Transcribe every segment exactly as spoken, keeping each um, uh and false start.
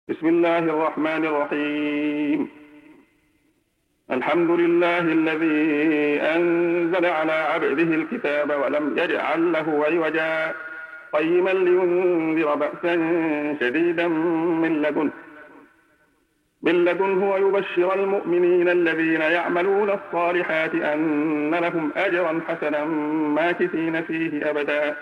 بسم الله الرحمن الرحيم. الحمد لله الذي أنزل على عبده الكتاب ولم يجعل له عوجا قيما لينذر بأسا شديدا من لدنه من لدنه ويبشر المؤمنين الذين يعملون الصالحات أن لهم أجرا حسنا ماكثين فيه أبدا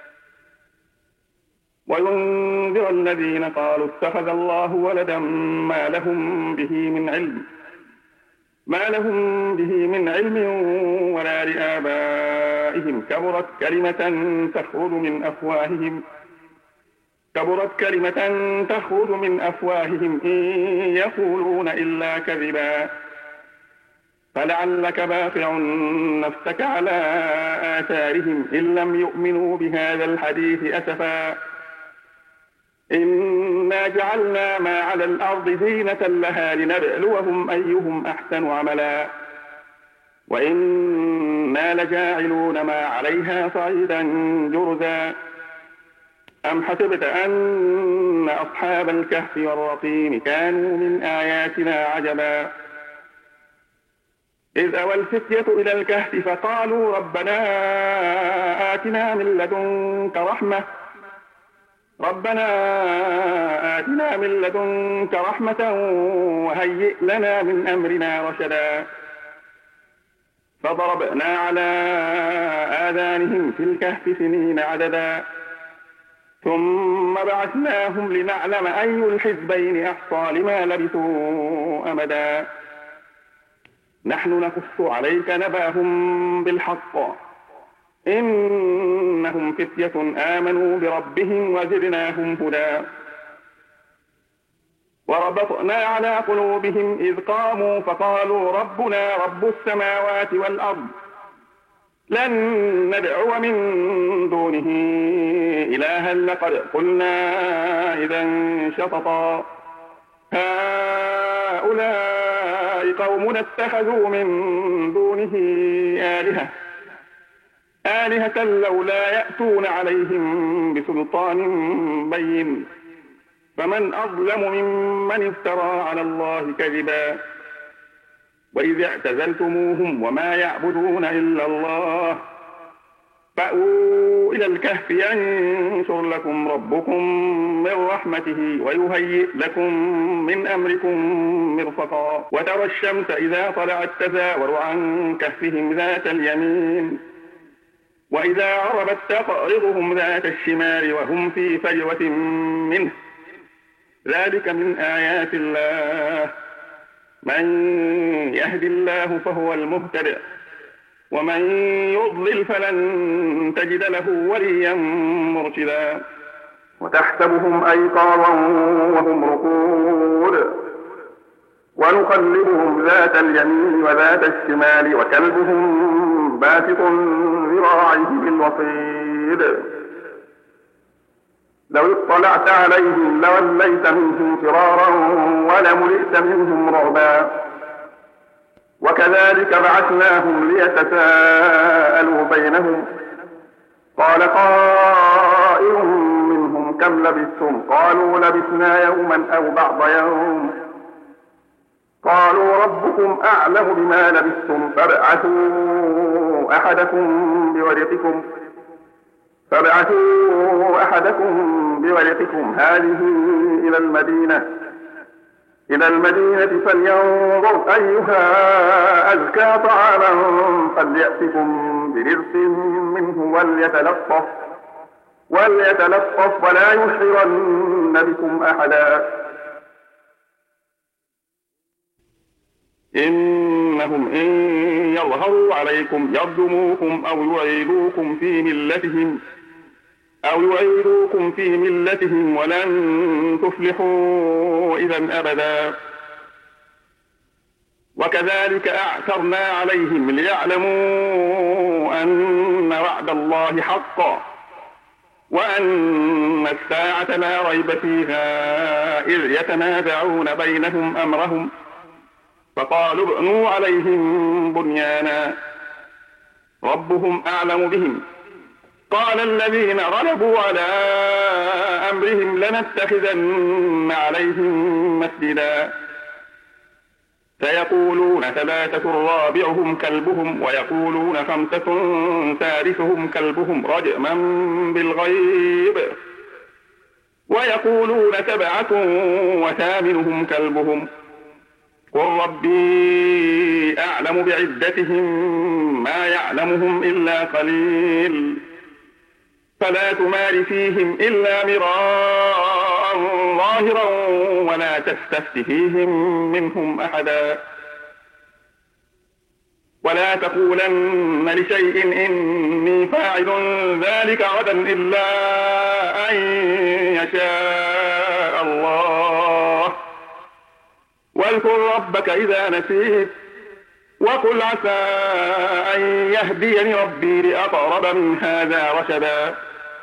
وينذر الذين قالوا اتخذ الله ولدا ما لهم به من علم ما لهم به من علم ولا لآبائهم كبرت كلمة تخرج من أفواههم كبرت كلمة تخرج من أفواههم إن يقولون إلا كذبا فلعلك باخع نفسك على آثارهم إن لم يؤمنوا بهذا الحديث أسفا إنا جعلنا ما على الأرض زينة لها لنبلوهم أيهم أحسن عملا وإنا لجاعلون ما عليها صعيدا جرزا أم حسبت أن أصحاب الكهف والرقيم كانوا من آياتنا عجبا إذ أوى الفتية إلى الكهف فقالوا ربنا آتنا من لدنك رحمة ربنا آتنا من لدنك رحمة وهيئ لنا من أمرنا رشدا فضربنا على آذانهم في الكهف سنين عددا ثم بعثناهم لنعلم أي الحزبين أحصى لما لبثوا أمدا نحن نقص عليك نباهم بالحق إنهم فتية آمنوا بربهم وزدناهم هدى وربطنا على قلوبهم إذ قاموا فقالوا ربنا رب السماوات والأرض لن ندعو من دونه إلها لقد قلنا إذا شططا هؤلاء قوم اتخذوا من دونه آلهة آلهة لولا يأتون عليهم بسلطان بين فمن أظلم ممن افترى على الله كذبا وإذ اعتزلتموهم وما يعبدون إلا الله فأووا إلى الكهف ينشر لكم ربكم من رحمته ويهيئ لكم من أمركم مرفقا وترى الشمس إذا طلعت تزاور عن كهفهم ذات اليمين وإذا عربت تقرضهم ذات الشمال وهم في فجوة منه ذلك من آيات الله من يهد الله فهو المهتد ومن يضلل فلن تجد له وليا مرشدا وتحسبهم أيقاظا وهم رقود ونقلبهم ذات اليمين وذات الشمال وكلبهم باسط ذراعيه بالوصيد لو اطلعت عليهم لوليت منهم فرارا ولملئت منهم رعبا وكذلك بعثناهم ليتساءلوا بينهم قال قائل منهم كم لبثتم قالوا لبثنا يوما أو بعض يوم قالوا ربكم أعلم بما لبثتم فابعثوا أحدكم بورقكم فابعثوا أحدكم بورقكم هذه إلى المدينة إلى المدينة فلينظر أيها أزكى طعاما فليأتكم برزق منه وليتلطف وليتلطف ولا يشعرن بكم أحدا إنهم إن يظهروا عليكم يرجموكم أو يعيدوكم في ملتهم أو يعيدوكم في ملتهم ولن تفلحوا إذا أبدا وكذلك أعثرنا عليهم ليعلموا أن وعد الله حق وأن الساعة لا ريب فيها إذ يتنازعون بينهم أمرهم فقالوا ابنوا عليهم بنيانا ربهم أعلم بهم قال الذين غلبوا على أمرهم لنتخذن عليهم مسجدا سيقولون ثلاثة رابعهم كلبهم ويقولون خمسة سادسهم كلبهم رجما بالغيب ويقولون سبعة وثامنهم كلبهم قل ربي أعلم بعدتهم ما يعلمهم إلا قليل فلا تمار فيهم إلا مراء ظاهرا ولا تستفت فيهم منهم أحدا ولا تقولن لشيء إني فاعل ذلك غدا إلا أن يشاء الله واذكر ربك إذا نسيت وقل عسى أن يهديني ربي لأقرب من هذا رشدا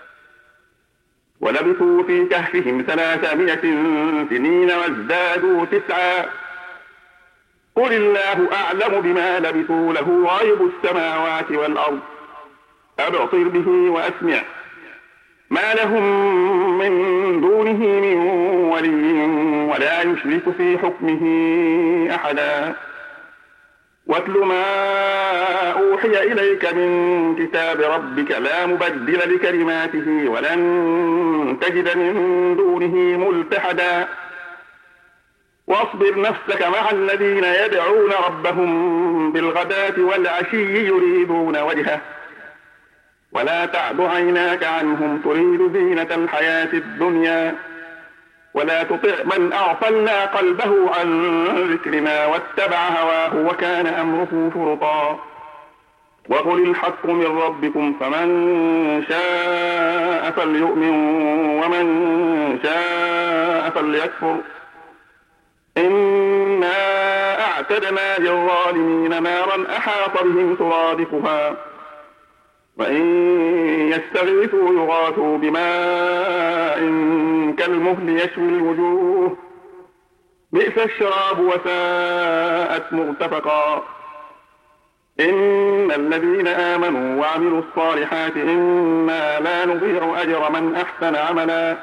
ولبثوا في كهفهم ثلاثمائة سنين وازدادوا تسعا قل الله أعلم بما لبثوا له غيب السماوات والأرض أبصر به وأسمع ما لهم من دونه من ولي ولا يشرك في حكمه أحدا واتل ما أوحي إليك من كتاب ربك لا مبدل لكلماته ولن تجد من دونه ملتحدا واصبر نفسك مع الذين يدعون ربهم بالغداة والعشي يريدون وجهه ولا تعد عيناك عنهم تريد زينة الحياة الدنيا ولا تطع من أغفلنا قلبه عن ذكرنا واتبع هواه وكان أمره فرطا وقل الحق من ربكم فمن شاء فليؤمن ومن شاء فليكفر إنا أعتدنا للظالمين نارا أحاط بهم سرادقها وإن يستغيثوا يغاثوا بماء كالمهل يشوي الوجوه بئس الشراب وساءت مرتفقا إن الذين آمنوا وعملوا الصالحات إنا لا نضيع أجر من أحسن عملا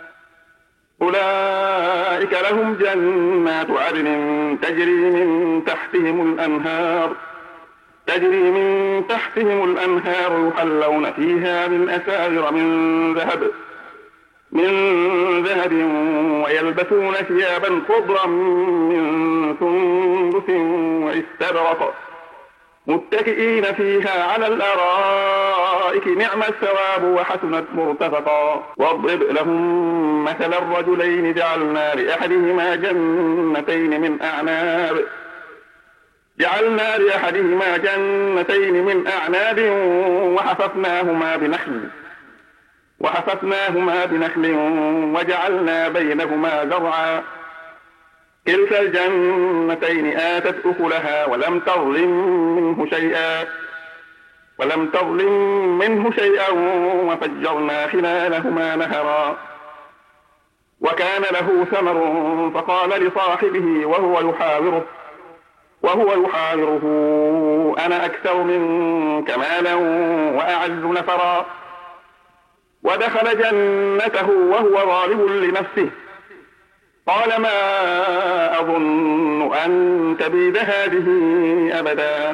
أولئك لهم جنات عدن تجري من تحتهم الأنهار تجري من تحتهم الأنهار يحلون فيها من أساور من ذهب من ذهب ويلبسون ثيابا خضرا من سندس واستبرق متكئين فيها على الأرائك نعم الثواب وحسنت مرتفقا واضرب لهم مثل الرجلين جعلنا لأحدهما جنتين من أعناب جعلنا لأحدهما جنتين من أعناب وحففناهما بنخل وحففناهما بنخل وجعلنا بينهما زرعا كلتا الجنتين آتت أكلها ولم تظلم منه شيئا ولم تظلم منه شيئا وفجرنا خلالهما نهرا وكان له ثمر فقال لصاحبه وهو يحاوره وهو يحاوره أنا أكثر منك مالا وأعز نفرا ودخل جنته وهو ظالم لنفسه قال ما أظن أن تبيد هذه أبدا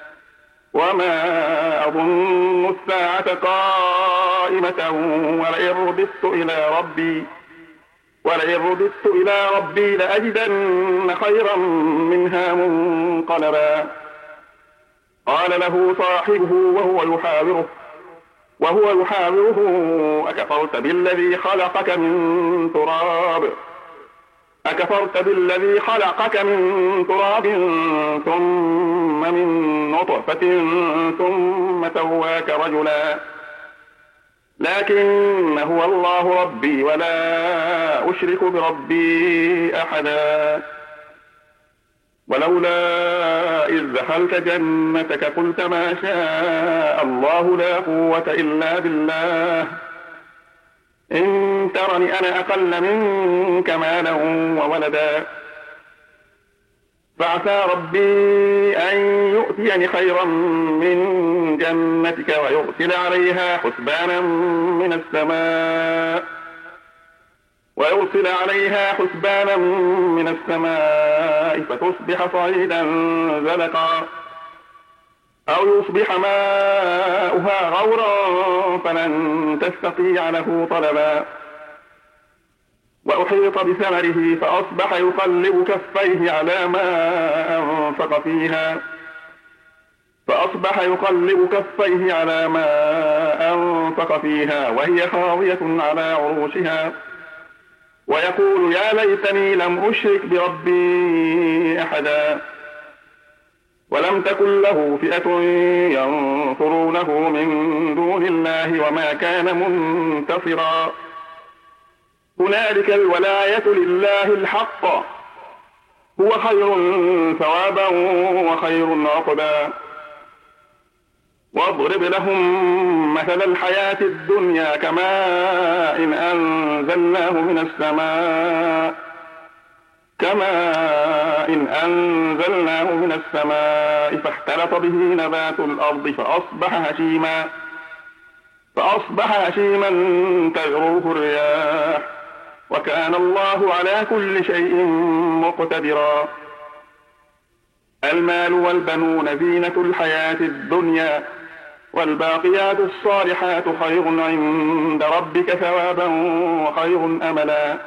وما أظن الساعة قائمة ولئن رددت إلى ربي ولئن رددت إلى ربي لأجدن خيرا منها منقلبا قال له صاحبه وهو يحاوره وهو يحاوره أكفرت بالذي خلقك من تراب أكفرت بالذي خلقك من تراب ثم من نطفة ثم سواك رجلا لكن هو الله ربي ولا أشرك بربي أحدا ولولا إذ دخلت جنتك قلت ما شاء الله لا قوة إلا بالله إن ترني أنا أقل منك مالا وولدا فعسى ربي أن يؤتيني خيرا من جنتك ويرسل عليها حسبانا من السماء ويرسل عليها حسبانا من السماء فتصبح صعيدا زلقا أو يصبح ماؤها غورا فلن تستطيع له طلبا وأحيط بثمره فأصبح يقلب كفيه على ما أنفق فيها فأصبح يقلب كفيه على ما أنفق فيها وهي خاوية على عروشها ويقول يا ليتني لم أشرك بربي أحدا ولم تكن له فئة ينصرونه من دون الله وما كان منتصرا هنالك الولاية لله الحق هو خير ثوابا وخير عقبا واضرب لهم مثل الحياة الدنيا كماء إن أنزلناه من السماء كماء إن أنزلناه من السماء فاختلط به نبات الأرض فأصبح هشيما فأصبح هشيما تذروه الرياح وكان الله على كل شيء مقتدرا المال والبنون زينة الحياة الدنيا والباقيات الصالحات خير عند ربك ثوابا وخير أملا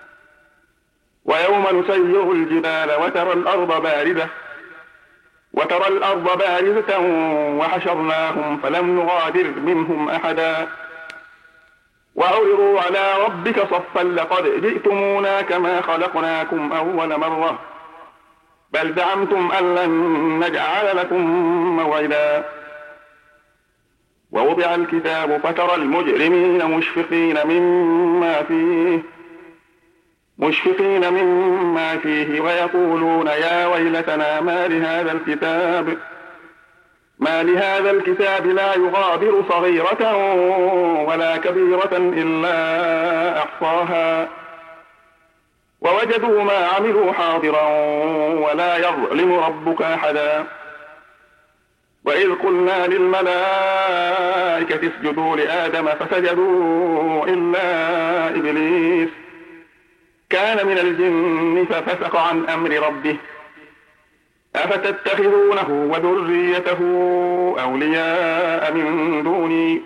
ويوم نسير الجبال وترى الأرض بارزة وترى الأرض بارزة وحشرناهم فلم نغادر منهم أحدا وعرضوا على ربك صفا لقد جئتمونا كما خلقناكم أول مرة بل زعمتم أن لن نجعل لكم موعدا ووضع الكتاب فترى المجرمين مشفقين مما فيه مشفقين مما فيه ويقولون يا ويلتنا ما لهذا الكتاب ما لهذا الكتاب لا يغادر صغيرة ولا كبيرة إلا أحصاها ووجدوا ما عملوا حاضرا ولا يظلم ربك أحدا وإذ قلنا للملائكة اسجدوا لآدم فسجدوا إلا إبليس كان من الجن ففسق عن أمر ربه أفتتخذونه وذريته أولياء من دوني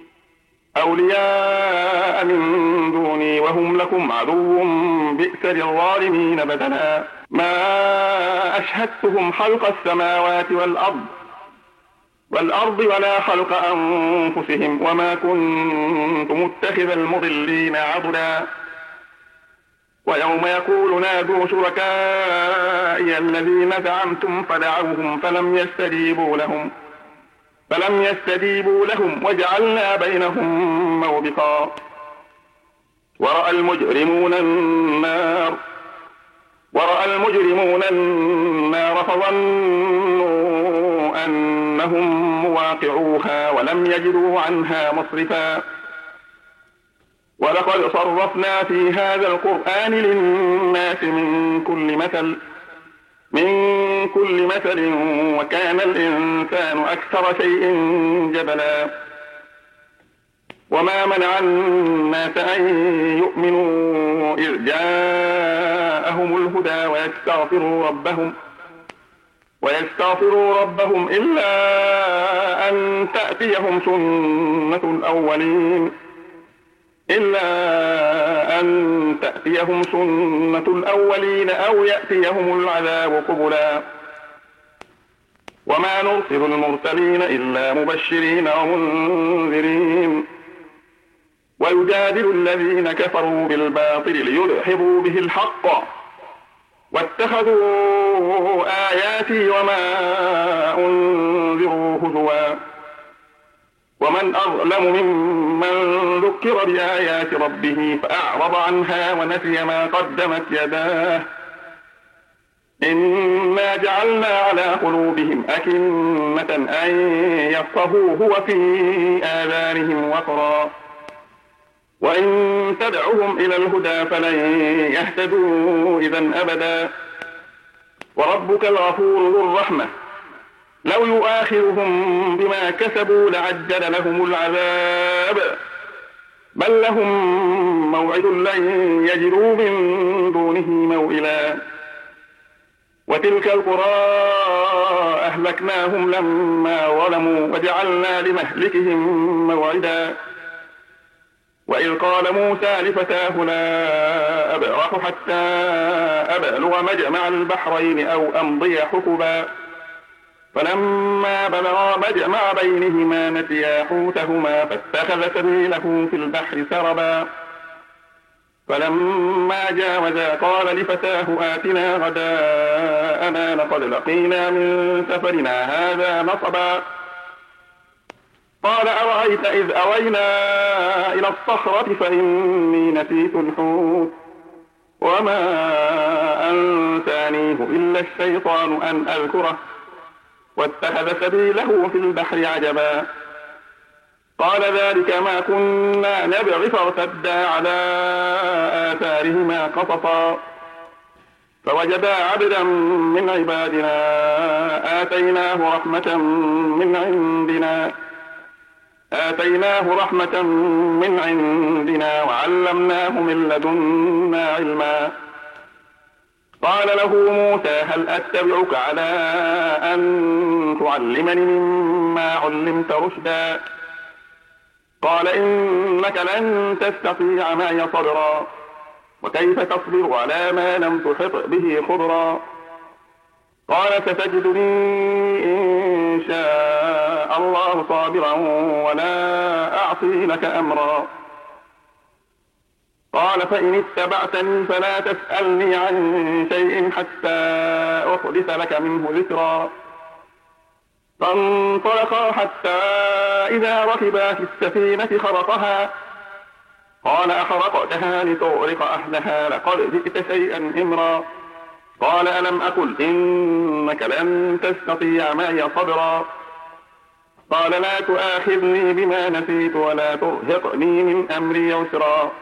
أولياء من دوني وهم لكم عدو بئس للظالمين بدلا ما أشهدتهم خلق السماوات والأرض والأرض ولا خلق أنفسهم وما كنت متخذ المضلين عضدا ويوم يقول نادوا شركائي الذين زعمتم فدعوهم فلم يستجيبوا لهم فلم يستجيبوا لهم وجعلنا بينهم موبقا ورأى المجرمون النار ورأى المجرمون النار فظنوا أنهم مواقعوها ولم يجدوا عنها مصرفا ولقد صرفنا في هذا القرآن للناس من كل مثل من كل مثل وكان الإنسان أكثر شيء جدلا وما منع الناس أن يؤمنوا إذ جاءهم الهدى ويستغفروا ربهم ويستغفروا ربهم إلا أن تأتيهم سنة الأولين إلا أن تأتيهم سنة الأولين أو يأتيهم العذاب قبلا وما نرسل المرسلين إلا مبشرين ومنذرين ويجادل الذين كفروا بالباطل ليدحضوا به الحق واتخذوا آياتي وما أنذروا هزوا ومن أظلم ممن ذكر بآيات ربه فأعرض عنها ونسي ما قدمت يداه إنا جعلنا على قلوبهم أكنة أن يفقهوه وفي آذانهم وقرا وإن تدعهم إلى الهدى فلن يهتدوا إذا أبدا وربك الغفور ذو الرحمة لو يؤاخذهم بما كسبوا لعجل لهم العذاب بل لهم موعد لن يجدوا من دونه موئلا وتلك القرى أهلكناهم لما ظلموا وجعلنا لمهلكهم موعدا وإذ قال موسى لفتاه لا أبرح حتى أبلغ مجمع البحرين أو أمضي حقبا فلما بلغا مجمع بينهما نسيا حوتهما فاتخذ سبيله في البحر سربا فلما جاوزا قال لفتاه آتنا غداءنا لقد لقينا من سفرنا هذا نصبا قال أرأيت إذ أوينا إلى الصخرة فإني نسيت الحوت وما أنسانيه إلا الشيطان أن أذكره واتخذ سبيله في البحر عجبا قال ذلك ما كنا نبغي فارتدا على آثارهما قصصا فوجدا عبدا من عبادنا آتيناه رحمة من عندنا آتيناه رحمة من عندنا وعلمناه من لدنا علما قال له موسى هل أتبعك على أن تعلمني مما علمت رشدا قال إنك لن تستطيع معي صبرا وكيف تصبر على ما لم تحط به خبرا قال ستجدني إن شاء الله صابرا ولا أعصي لك أمرا قال فإن اتبعتني فلا تسألني عن شيء حتى أحدث لك منه ذكرا فانطلقا حتى إذا ركبا في السفينة خرقها قال أخرقتها لتغرق أهلها لقد جئت شيئا إمرا قال ألم أقل إنك لن تستطيع معي صبرا قال لا تؤاخذني بما نسيت ولا ترهقني من أمري عسرا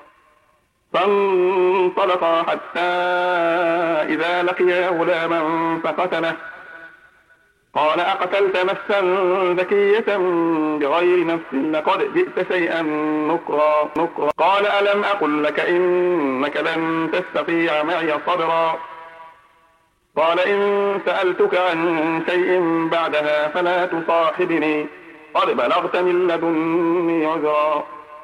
فانطلقا حتى إذا لقيا غلاما فقتله قال أقتلت نفسا ذكية بغير نفس لقد جئت شيئا نكرا نكرا قال ألم أقل لك إنك لن تستطيع معي صبرا قال إن سألتك عن شيء بعدها فلا تصاحبني قد بلغت من لدني عذرا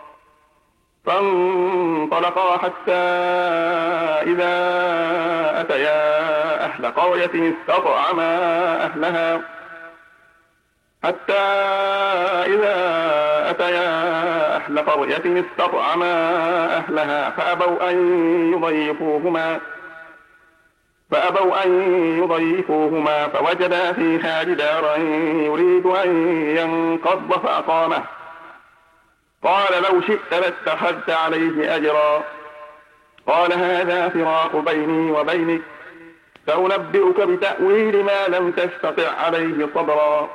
فانطلقا حتى إذا أتيا أهل قرية استطعما أهلها حتى إذا أتيا أهل قرية استطعما أهلها فأبوا أن يضيفوهما فأبوا أن يضيفوهما فوجدا فيها جدارا يريد أن ينقض فأقامه قال لو شئت لاتخذت عليه أجرا قال هذا فراق بيني وبينك سأنبئك بتأويل ما لم تستطع عليه صبرا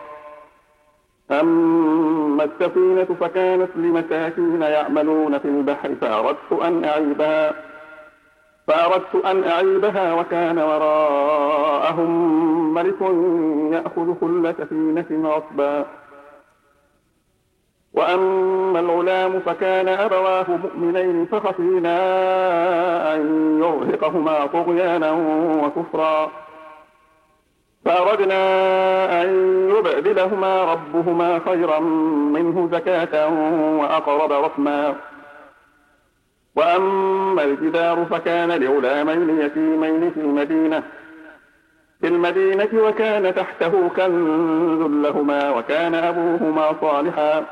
أما السفينة فكانت لمساكين يعملون في البحر فأردت أن أعيبها فأردت أن أعيبها وكان وراءهم ملك يأخذ كل سفينة غصبا وأما الغلام فكان أبواه مؤمنين فخشينا أن يرهقهما طغيانا وكفرا فأردنا أن يبدلهما ربهما خيرا منه زكاة وأقرب رحما وأما الجدار فكان لغلامين يتيمين في المدينة في المدينة وكان تحته كنز لهما وكان أبوهما صالحا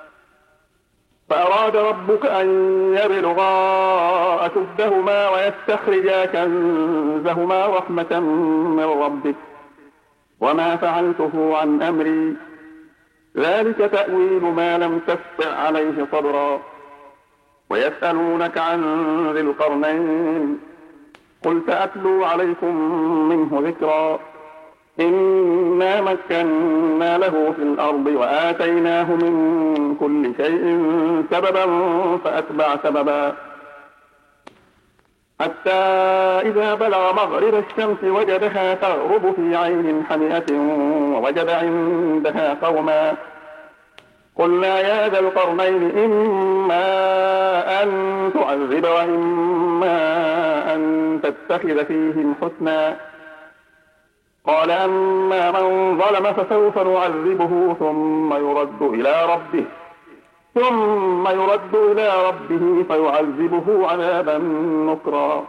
فأراد ربك أن يبلغا أشدهما ويستخرجا كنزهما رحمة من ربك وما فعلته عن أمري ذلك تأويل ما لم تستطع عليه صبرا ويسألونك عن ذي القرنين قل سأتلو عليكم منه ذكرا إنا مكنا له في الأرض وآتيناه من كل شيء سببا فأتبع سببا حتى إذا بلغ مغرب الشمس وجدها تغرب في عين حمئة ووجد عندها قوما قلنا يا ذا القرنين إما أن تعذب وإما أن تتخذ فيهم حسنا قال أما من ظلم فسوف نعذبه ثم يرد إلى ربه ثم يرد إلى ربه فيعذبه عذابا نكرا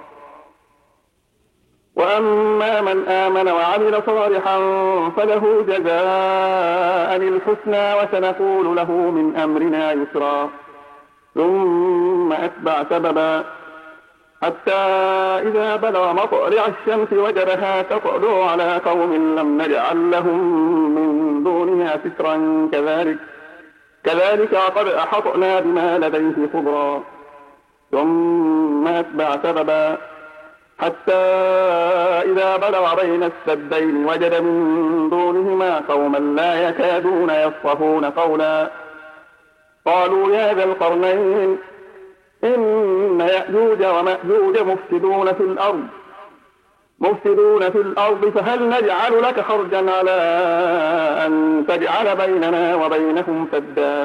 وأما من آمن وعمل صالحا فله جزاء الحسنى وسنقول له من أمرنا يسرا ثم أتبع سببا حتى إذا بلغ مطلع الشمس وجدها تطلع على قوم لم نجعل لهم من دونها سترا كذلك كذلك قد أحطنا بما لديه خبرا ثم أتبع سببا حتى إذا بلغ بين السدين وجد من دونهما قوما لا يكادون يفقهون قولا قالوا يا ذا القرنين إن يأجوج ومأجوج مفسدون في الأرض مفسدون في الأرض فهل نجعل لك خرجا على أن تجعل بيننا وبينهم سدا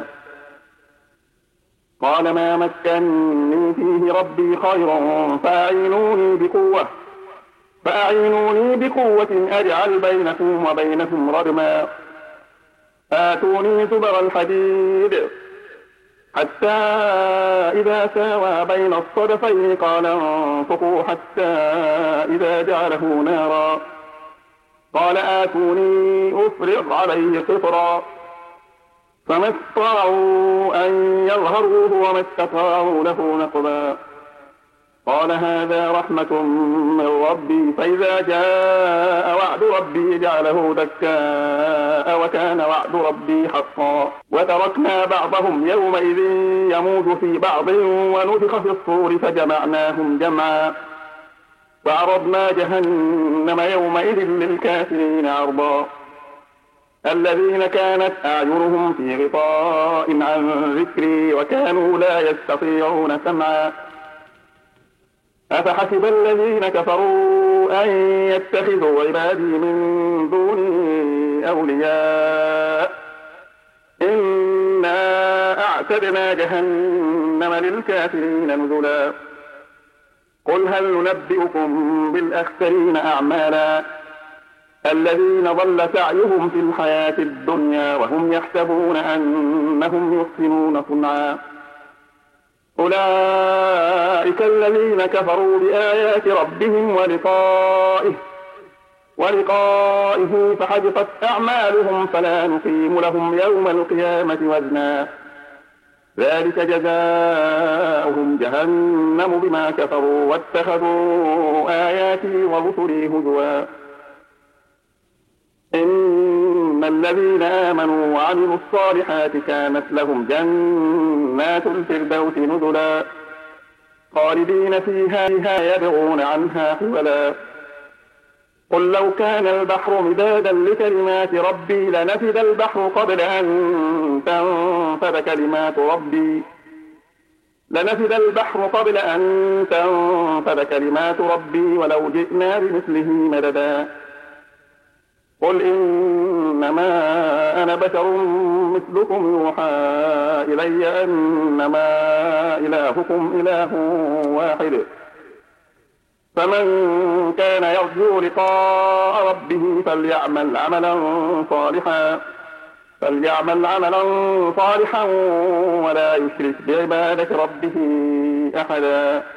قال ما مكنني فيه ربي خير فأعينوني بقوة فأعينوني بقوة أجعل بينكم وبينهم ردما آتوني زبر الحديد حتى إذا ساوى بين الصدفين قال انفقوا حتى إذا جعله نارا قال آتوني أفرغ عليه قطرا فما استطاعوا أن يظهروه وما استطاعوا له نقبا قال هذا رحمة من ربي فإذا جاء وعد ربي جعله دكاء وكان وعد ربي حقا وتركنا بعضهم يومئذ يموج في بعض ونفخ في الصور فجمعناهم جمعا وعرضنا جهنم يومئذ للكافرين عرضا الذين كانت أعينهم في غطاء عن ذكري وكانوا لا يستطيعون سمعا أفحسب الذين كفروا أن يتخذوا عبادي من دوني أولياء إنا أعتدنا جهنم للكافرين نزلا قل هل ننبئكم بالأخسرين أعمالا الذين ضل سعيهم في الحياة الدنيا وهم يحسبون أنهم يحسنون صنعا أولئك الذين كفروا بآيات ربهم ولقائه ولقائه فحبطت أعمالهم فلا نقيم لهم يوم القيامة وزنا ذلك جزاؤهم جهنم بما كفروا واتخذوا آياتي ورسلي هزوا إن الذين آمنوا وعملوا الصالحات كانت لهم جنات الفردوس نزلا خالدين فيها يبغون عنها حولا قل لو كان البحر مدادا لكلمات ربي لنفد البحر قبل أن تنفد كلمات ربي لنفد البحر قبل أن تنفد كلمات ربي ولو جئنا بمثله مددا قل إنما أنا بشر مثلكم يوحى إلي أنما إلهكم إله واحد فمن كان يرجو لقاء ربه فليعمل عملا صالحا فليعمل عملا صالحا ولا يشرك بعبادة ربه أحدا